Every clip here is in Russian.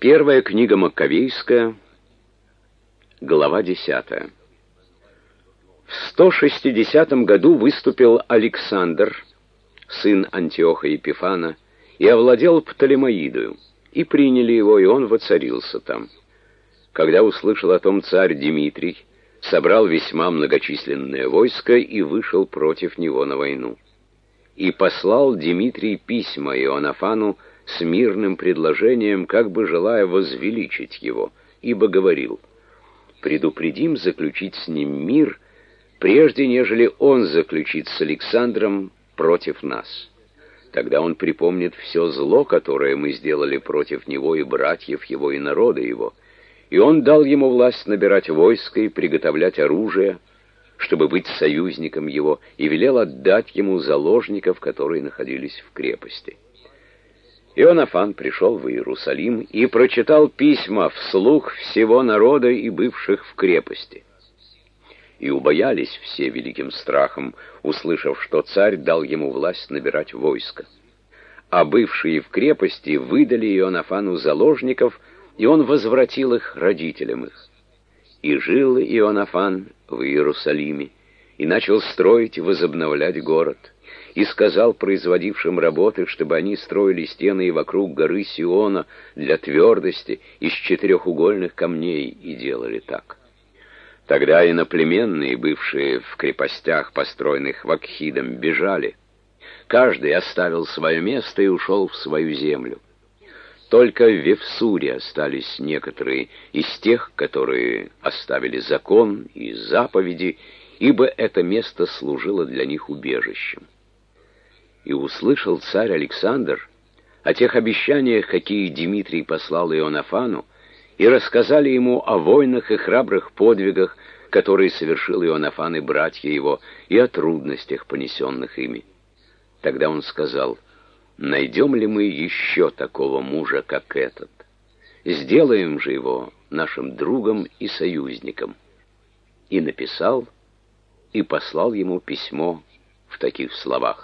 Первая книга Маккавейская, глава 10. В 160 году выступил Александр, сын Антиоха Епифана, и овладел Птолемаидою, и приняли его, и он воцарился там. Когда услышал о том царь Димитрий, собрал весьма многочисленное войско и вышел против него на войну. И послал Димитрий письма Иоаннафану с мирным предложением, как бы желая возвеличить его, ибо говорил: «Предупредим заключить с ним мир, прежде нежели он заключит с Александром против нас. Тогда он припомнит все зло, которое мы сделали против него и братьев его, и народа его. И он дал ему власть набирать войско и приготовлять оружие, чтобы быть союзником его, и велел отдать ему заложников, которые находились в крепости». Иоаннафан пришел в Иерусалим и прочитал письма вслух всего народа и бывших в крепости. И убоялись все великим страхом, услышав, что царь дал ему власть набирать войско. А бывшие в крепости выдали Иоаннафану заложников, и он возвратил их родителям их. И жил Иоаннафан в Иерусалиме, и начал строить и возобновлять город, и сказал производившим работы, чтобы они строили стены и вокруг горы Сиона для твердости из четырехугольных камней, и делали так. Тогда иноплеменные, бывшие в крепостях, построенных Вакхидом, бежали. Каждый оставил свое место и ушел в свою землю. Только в Вифсуре остались некоторые из тех, которые оставили закон и заповеди, ибо это место служило для них убежищем. И услышал царь Александр о тех обещаниях, какие Димитрий послал Иоаннафану, и рассказали ему о войнах и храбрых подвигах, которые совершил Иоаннафан и братья его, и о трудностях, понесенных ими. Тогда он сказал: «Найдем ли мы еще такого мужа, как этот? Сделаем же его нашим другом и союзником». И написал, и послал ему письмо в таких словах: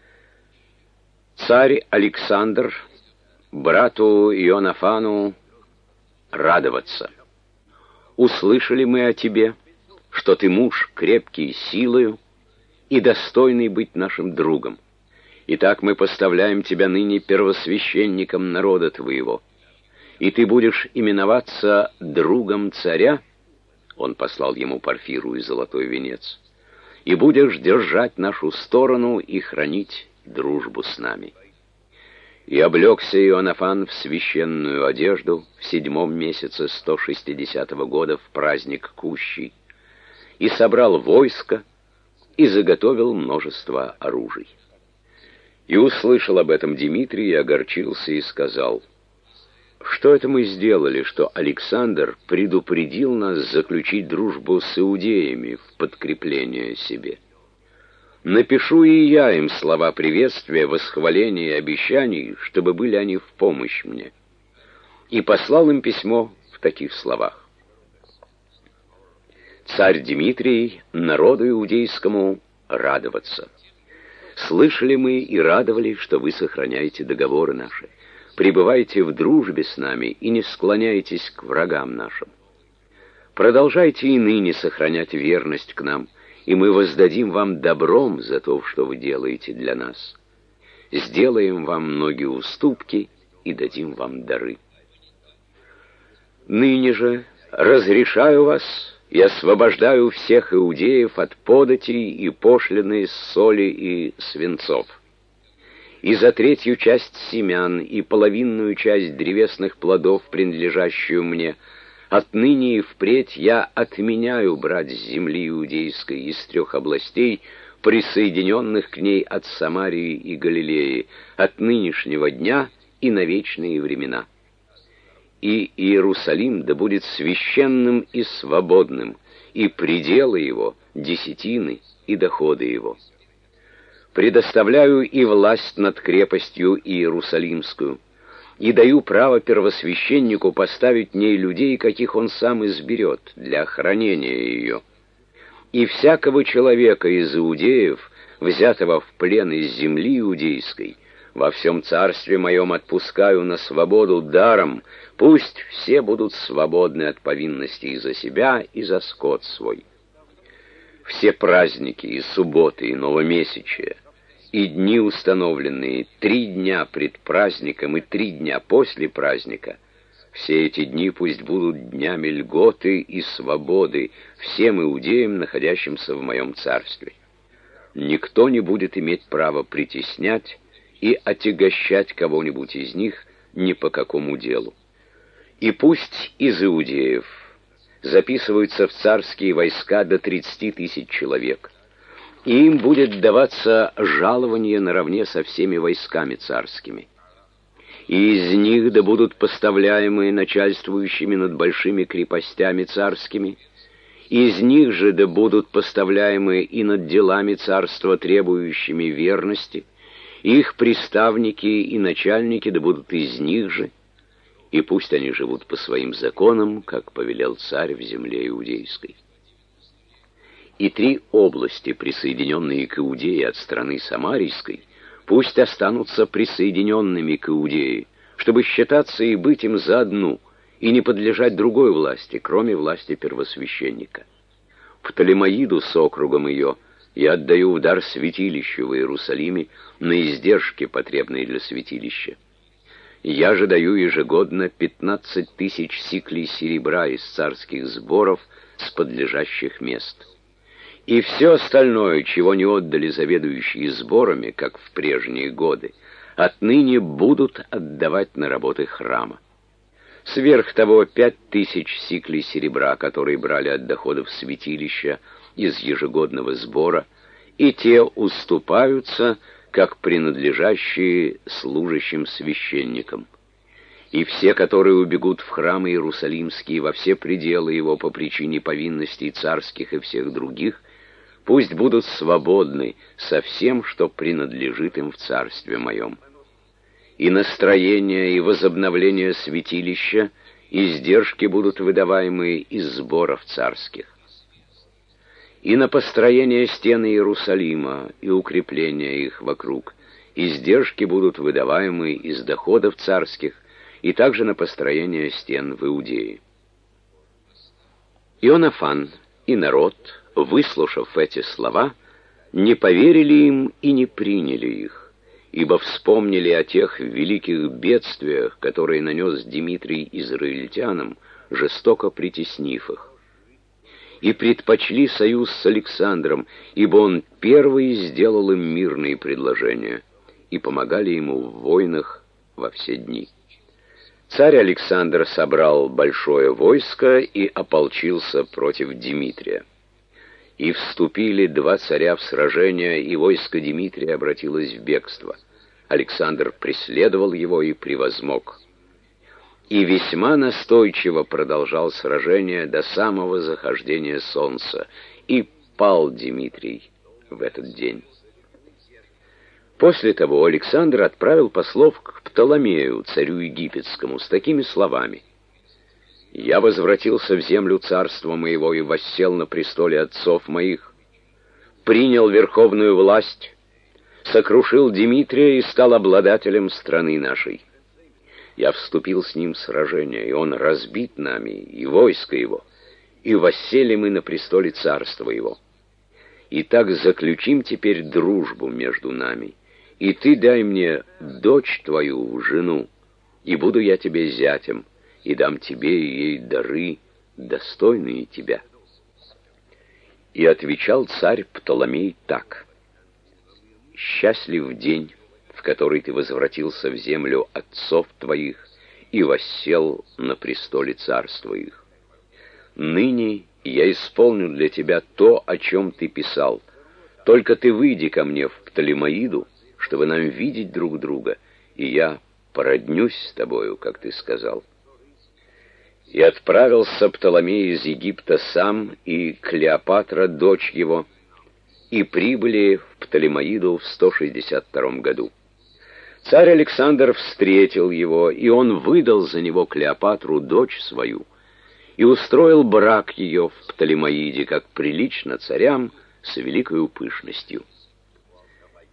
«Царь Александр, брату Иоаннафану, радоваться. Услышали мы о тебе, что ты муж крепкий силою и достойный быть нашим другом. Итак, мы поставляем тебя ныне первосвященником народа твоего, и ты будешь именоваться другом царя». Он послал ему парфиру и золотой венец. «И будешь держать нашу сторону и хранить дружбу с нами». И облегся Иоаннафан в священную одежду в 7 месяце 160 года в праздник Кущий, и собрал войско, и заготовил множество оружий. И услышал об этом Димитрий, и огорчился, и сказал: «Что это мы сделали, что Александр предупредил нас заключить дружбу с иудеями в подкрепление себе? Напишу и я им слова приветствия, восхваления и обещаний, чтобы были они в помощь мне». И послал им письмо в таких словах: «Царь Димитрий, народу иудейскому радоваться. Слышали мы и радовали, что вы сохраняете договоры наши, пребывайте в дружбе с нами и не склоняйтесь к врагам нашим. Продолжайте и ныне сохранять верность к нам, и мы воздадим вам добром за то, что вы делаете для нас. Сделаем вам многие уступки и дадим вам дары. Ныне же разрешаю вас и освобождаю всех иудеев от податей и пошлины с соли и свинцов. И за 3 часть семян и половинную часть древесных плодов, принадлежащую мне, отныне и впредь я отменяю брать с земли иудейской из 3 областей, присоединенных к ней от Самарии и Галилеи, от нынешнего дня и на вечные времена. И Иерусалим да будет священным и свободным, и пределы его, десятины и доходы его. Предоставляю и власть над крепостью Иерусалимскую, и даю право первосвященнику поставить в ней людей, каких он сам изберет для охранения ее. И всякого человека из иудеев, взятого в плен из земли иудейской, Во всем царстве моем отпускаю на свободу даром, пусть все будут свободны от повинностей за себя и за скот свой. Все праздники и субботы, и новомесячия, и дни установленные 3 дня пред праздником и 3 дня после праздника, все эти дни пусть будут днями льготы и свободы всем иудеям, находящимся в моем царстве. Никто не будет иметь права притеснять и отягощать кого-нибудь из них ни по какому делу. И пусть из иудеев записываются в царские войска до 30 000 человек, и им будет даваться жалование наравне со всеми войсками царскими. И из них да будут поставляемые начальствующими над большими крепостями царскими, из них же да будут поставляемые и над делами царства, требующими верности, их приставники и начальники да будут из них же, и пусть они живут по своим законам, как повелел царь в земле иудейской. И 3 области, присоединенные к Иудее от страны Самарийской, пусть останутся присоединенными к Иудее, чтобы считаться и быть им за одну, и не подлежать другой власти, кроме власти первосвященника. Птолемаиду с округом ее я отдаю в дар святилищу в Иерусалиме на издержки, потребные для святилища. Я же даю ежегодно 15 000 сиклей серебра из царских сборов с подлежащих мест. И все остальное, чего не отдали заведующие сборами, как в прежние годы, отныне будут отдавать на работы храма. Сверх того 5000 сиклей серебра, которые брали от доходов святилища из ежегодного сбора, и те уступаются, как принадлежащие служащим священникам. И все, которые убегут в храм Иерусалимский во все пределы его по причине повинностей царских и всех других, пусть будут свободны со всем, что принадлежит им в царстве моем. И на строение и возобновление святилища издержки будут выдаваемые из сборов царских. И на построение стен Иерусалима и укрепление их вокруг издержки будут выдаваемые из доходов царских, и также на построение стен в Иудее. Ионафан и народ, выслушав эти слова, не поверили им и не приняли их, ибо вспомнили о тех великих бедствиях, которые нанес Димитрий израильтянам, жестоко притеснив их, и предпочли союз с Александром, ибо он первый сделал им мирные предложения, и помогали ему в войнах во все дни. Царь Александр собрал большое войско и ополчился против Димитрия. И вступили 2 царя в сражение, и войско Димитрия обратилось в бегство. Александр преследовал его и превозмог. И весьма настойчиво продолжал сражение до самого захождения солнца, и пал Димитрий в этот день. После того Александр отправил послов к Птоломею, царю египетскому, с такими словами: «Я возвратился в землю царства моего и воссел на престоле отцов моих, принял верховную власть, сокрушил Димитрия и стал обладателем страны нашей. Я вступил с ним в сражение, и он разбит нами, и войско его, и воссели мы на престоле царства его. Итак, заключим теперь дружбу между нами, и ты дай мне дочь твою, жену, и буду я тебе зятем, и дам тебе и ей дары, достойные тебя». И отвечал царь Птоломей так: «Счастлив день, в который ты возвратился в землю отцов твоих и воссел на престоле царства их. Ныне я исполню для тебя то, о чем ты писал. Только ты выйди ко мне в Птолемаиду, чтобы нам видеть друг друга, и я породнюсь с тобою, как ты сказал». И отправился Птоломей из Египта сам и Клеопатра, дочь его, и прибыли в Птолемаиду в 162 году. Царь Александр встретил его, и он выдал за него Клеопатру, дочь свою, и устроил брак ее в Птолемаиде, как прилично царям, с великою пышностью.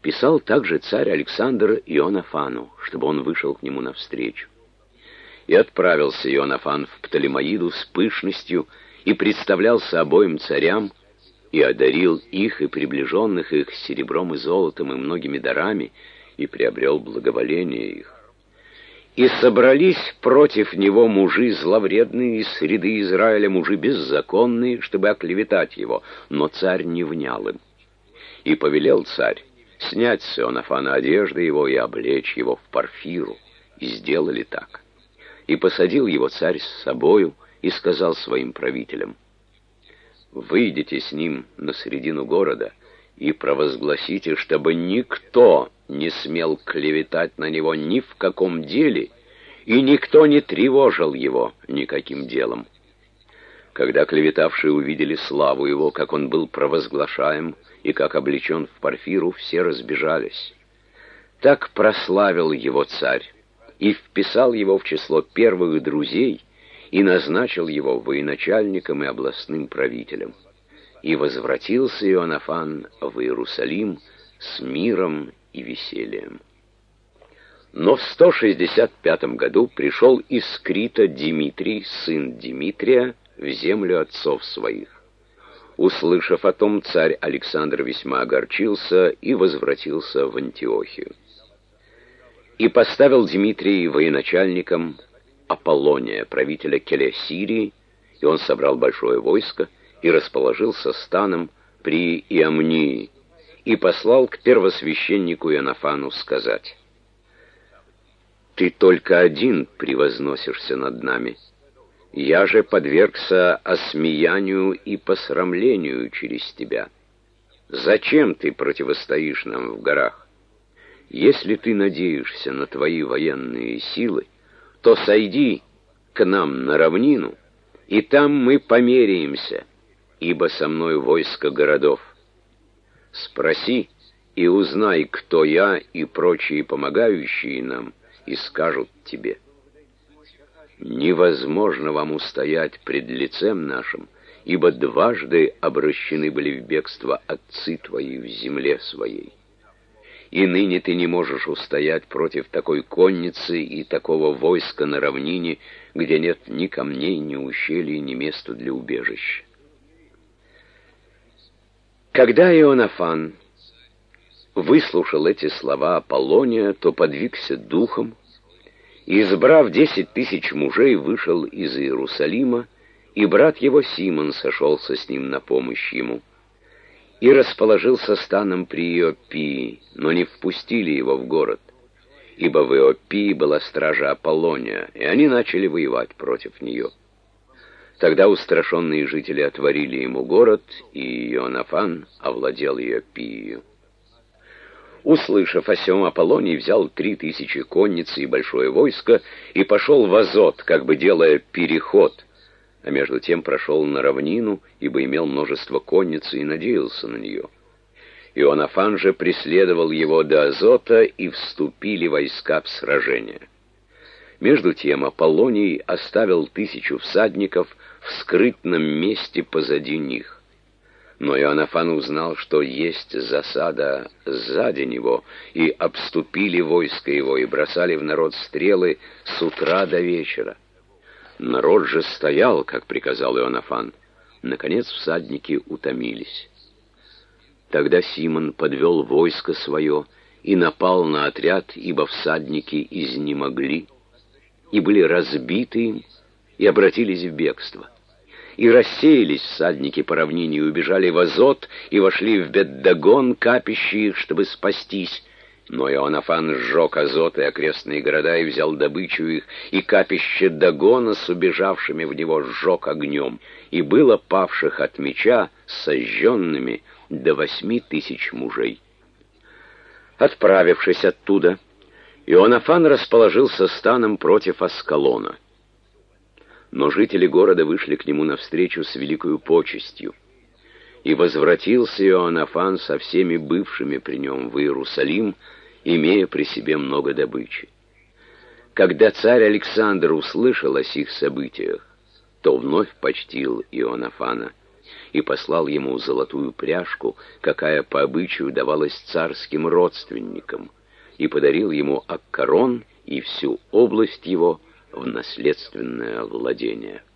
Писал также царь Александр Иоаннафану, чтобы он вышел к нему навстречу. И отправился Иоаннафан в Птолемаиду с пышностью и представлялся обоим царям, и одарил их и приближенных их серебром и золотом и многими дарами, и приобрел благоволение их. И собрались против него мужи зловредные из среды Израиля, мужи беззаконные, чтобы оклеветать его, но царь не внял им. И повелел царь снять с Иоаннафана одежды его и облечь его в парфиру, и сделали так. И посадил его царь с собою, и сказал своим правителям: «Выйдите с ним на середину города и провозгласите, чтобы никто не смел клеветать на него ни в каком деле, и никто не тревожил его никаким делом». Когда клеветавшие увидели славу его, как он был провозглашаем и как облечен в парфиру, все разбежались. Так прославил его царь и вписал его в число первых друзей, и назначил его военачальником и областным правителем. И возвратился Иоаннафан в Иерусалим с миром и весельем. Но в 165 году пришел из Крита Димитрий, сын Димитрия, в землю отцов своих. Услышав о том, царь Александр весьма огорчился и возвратился в Антиохию. И поставил Димитрий военачальником Аполлония, правителя Келесирии, и он собрал большое войско и расположился станом при Иамнии, и послал к первосвященнику Иоаннафану сказать: «Ты только один превозносишься над нами, я же подвергся осмеянию и посрамлению через тебя. Зачем ты противостоишь нам в горах? Если ты надеешься на твои военные силы, то сойди к нам на равнину, и там мы померяемся, ибо со мной войско городов. Спроси и узнай, кто я и прочие помогающие нам, и скажут тебе. Невозможно вам устоять пред лицем нашим, ибо дважды обращены были в бегство отцы твои в земле своей. И ныне ты не можешь устоять против такой конницы и такого войска на равнине, где нет ни камней, ни ущелий, ни места для убежища». Когда Иоаннафан выслушал эти слова Аполлония, то подвигся духом, и, избрав 10 000 мужей, вышел из Иерусалима, и брат его Симон сошелся с ним на помощь ему. И расположился станом при Иопии, но не впустили его в город, ибо в Иопии была стража Аполлония, и они начали воевать против нее. Тогда устрашенные жители отворили ему город, и Иоаннафан овладел Иопией. Услышав о сем, Аполлоний взял 3000 конницы и большое войско и пошел в Азот, как бы делая переход, а между тем прошел на равнину, ибо имел множество конницы и надеялся на нее. Иоаннафан же преследовал его до Азота, и вступили войска в сражение. Между тем Аполлоний оставил 1000 всадников в скрытном месте позади них. Но Иоаннафан узнал, что есть засада сзади него, и обступили войско его, и бросали в народ стрелы с утра до вечера. Народ же стоял, как приказал Иоаннафан. Наконец всадники утомились. Тогда Симон подвел войско свое и напал на отряд, ибо всадники изнемогли, и были разбиты им, и обратились в бегство. И рассеялись всадники по равнине, и убежали в Азот, и вошли в Бет-Дагон, капище их, чтобы спастись. Но Иоаннафан сжег Азот и окрестные города, и взял добычу их, и капище Дагона с убежавшими в него сжег огнем. И было павших от меча сожженными до 8000 мужей. Отправившись оттуда, Иоаннафан расположился станом против Аскалона. Но жители города вышли к нему навстречу с великою почестью. И возвратился Иоаннафан со всеми бывшими при нем в Иерусалим, имея при себе много добычи. Когда царь Александр услышал о сих событиях, то вновь почтил Иоаннафана, и послал ему золотую пряжку, какая по обычаю давалась царским родственникам, и подарил ему Аккарон и всю область его в наследственное владение.